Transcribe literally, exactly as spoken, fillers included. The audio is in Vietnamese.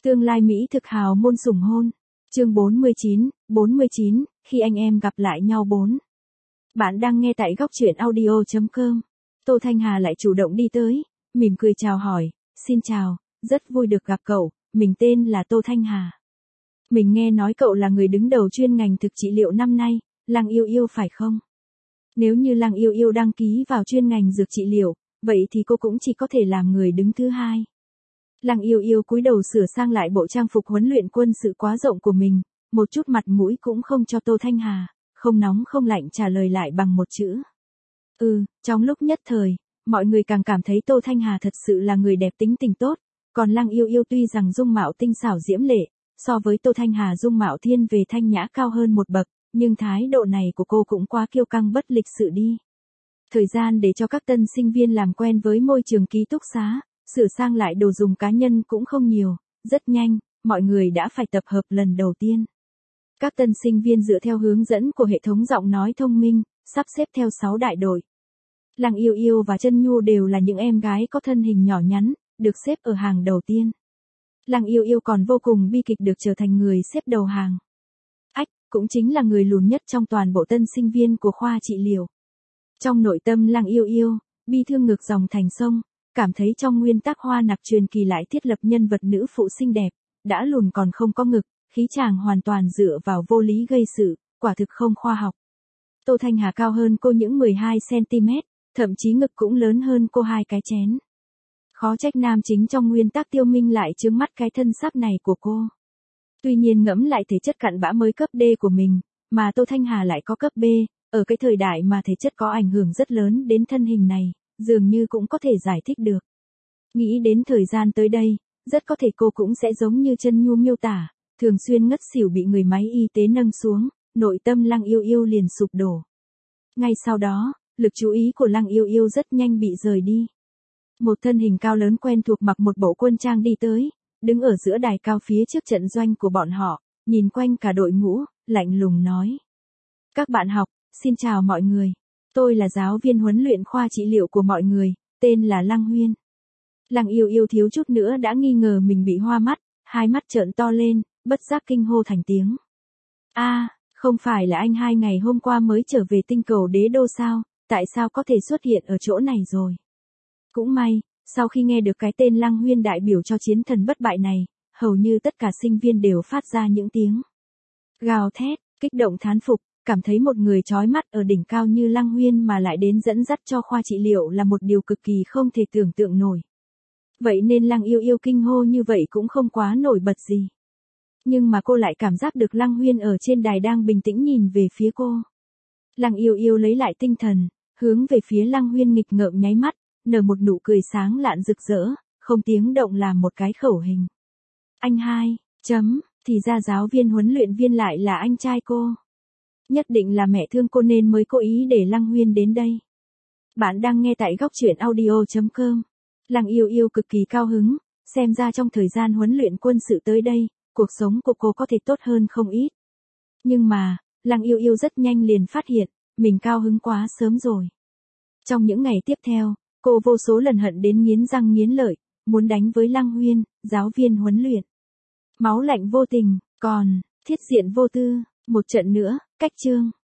Tương lai Mỹ thực hào môn sủng hôn. Chương bốn mươi chín, bốn mươi chín, khi anh em gặp lại nhau bốn. Bạn đang nghe tại góc truyện audio chấm com. Tô Thanh Hà lại chủ động đi tới, mỉm cười chào hỏi, xin chào, rất vui được gặp cậu, mình tên là Tô Thanh Hà. Mình nghe nói cậu là người đứng đầu chuyên ngành thực trị liệu năm nay, Lăng Yêu Yêu phải không? Nếu như Lăng Yêu Yêu đăng ký vào chuyên ngành dược trị liệu, vậy thì cô cũng chỉ có thể làm người đứng thứ hai. Lăng Yêu Yêu cúi đầu sửa sang lại bộ trang phục huấn luyện quân sự quá rộng của mình, một chút mặt mũi cũng không cho Tô Thanh Hà, không nóng không lạnh trả lời lại bằng một chữ. Ừ, trong lúc nhất thời, mọi người càng cảm thấy Tô Thanh Hà thật sự là người đẹp tính tình tốt, còn Lăng Yêu Yêu tuy rằng dung mạo tinh xảo diễm lệ, so với Tô Thanh Hà dung mạo thiên về thanh nhã cao hơn một bậc, nhưng thái độ này của cô cũng quá kiêu căng bất lịch sự đi. Thời gian để cho các tân sinh viên làm quen với môi trường ký túc xá, sửa sang lại đồ dùng cá nhân cũng không nhiều, rất nhanh, mọi người đã phải tập hợp lần đầu tiên. Các tân sinh viên dựa theo hướng dẫn của hệ thống giọng nói thông minh, sắp xếp theo sáu đại đội. Lăng Yêu Yêu và Chân Nhu đều là những em gái có thân hình nhỏ nhắn, được xếp ở hàng đầu tiên. Lăng Yêu Yêu còn vô cùng bi kịch được trở thành người xếp đầu hàng. Ách, cũng chính là người lùn nhất trong toàn bộ tân sinh viên của khoa trị liệu. Trong nội tâm Lăng Yêu Yêu, bi thương ngược dòng thành sông, cảm thấy trong nguyên tắc hoa nạp truyền kỳ lại thiết lập nhân vật nữ phụ xinh đẹp, đã lùn còn không có ngực, khí chàng hoàn toàn dựa vào vô lý gây sự, quả thực không khoa học. Tô Thanh Hà cao hơn cô những mười hai xăng-ti-mét, thậm chí ngực cũng lớn hơn cô hai cái chén. Khó trách nam chính trong nguyên tắc Tiêu Minh lại trướng mắt cái thân sắc này của cô. Tuy nhiên ngẫm lại thể chất cặn bã mới cấp D của mình, mà Tô Thanh Hà lại có cấp B, ở cái thời đại mà thể chất có ảnh hưởng rất lớn đến thân hình này, dường như cũng có thể giải thích được. Nghĩ đến thời gian tới đây, rất có thể cô cũng sẽ giống như Chân Nhu miêu tả, thường xuyên ngất xỉu bị người máy y tế nâng xuống, nội tâm Lăng Yêu Yêu liền sụp đổ. Ngay sau đó, lực chú ý của Lăng Yêu Yêu rất nhanh bị rời đi. Một thân hình cao lớn quen thuộc mặc một bộ quân trang đi tới, đứng ở giữa đài cao phía trước trận doanh của bọn họ, nhìn quanh cả đội ngũ, lạnh lùng nói. Các bạn học, xin chào mọi người. Tôi là giáo viên huấn luyện khoa trị liệu của mọi người, tên là Lăng Huyên. Lăng Yêu Yêu thiếu chút nữa đã nghi ngờ mình bị hoa mắt, hai mắt trợn to lên, bất giác kinh hô thành tiếng. A, à, không phải là anh hai ngày hôm qua mới trở về tinh cầu đế đô sao, tại sao có thể xuất hiện ở chỗ này rồi? Cũng may, sau khi nghe được cái tên Lăng Huyên đại biểu cho chiến thần bất bại này, hầu như tất cả sinh viên đều phát ra những tiếng gào thét, kích động thán phục, cảm thấy một người chói mắt ở đỉnh cao như Lăng Huyên mà lại đến dẫn dắt cho khoa trị liệu là một điều cực kỳ không thể tưởng tượng nổi. Vậy nên Lăng Yêu Yêu kinh hô như vậy cũng không quá nổi bật gì. Nhưng mà cô lại cảm giác được Lăng Huyên ở trên đài đang bình tĩnh nhìn về phía cô. Lăng Yêu Yêu lấy lại tinh thần, hướng về phía Lăng Huyên nghịch ngợm nháy mắt, nở một nụ cười sáng lạn rực rỡ, không tiếng động làm một cái khẩu hình. Anh hai, chấm, thì ra giáo viên huấn luyện viên lại là anh trai cô. Nhất định là mẹ thương cô nên mới cố ý để Lăng Huyên đến đây. Bạn đang nghe tại góc truyện audio chấm com. Lăng Yêu Yêu cực kỳ cao hứng, xem ra trong thời gian huấn luyện quân sự tới đây, cuộc sống của cô có thể tốt hơn không ít. Nhưng mà, Lăng Yêu Yêu rất nhanh liền phát hiện, mình cao hứng quá sớm rồi. Trong những ngày tiếp theo, cô vô số lần hận đến nghiến răng nghiến lợi, muốn đánh với Lăng Huyên, giáo viên huấn luyện. Máu lạnh vô tình, còn, thiết diện vô tư, một trận nữa, cách chương.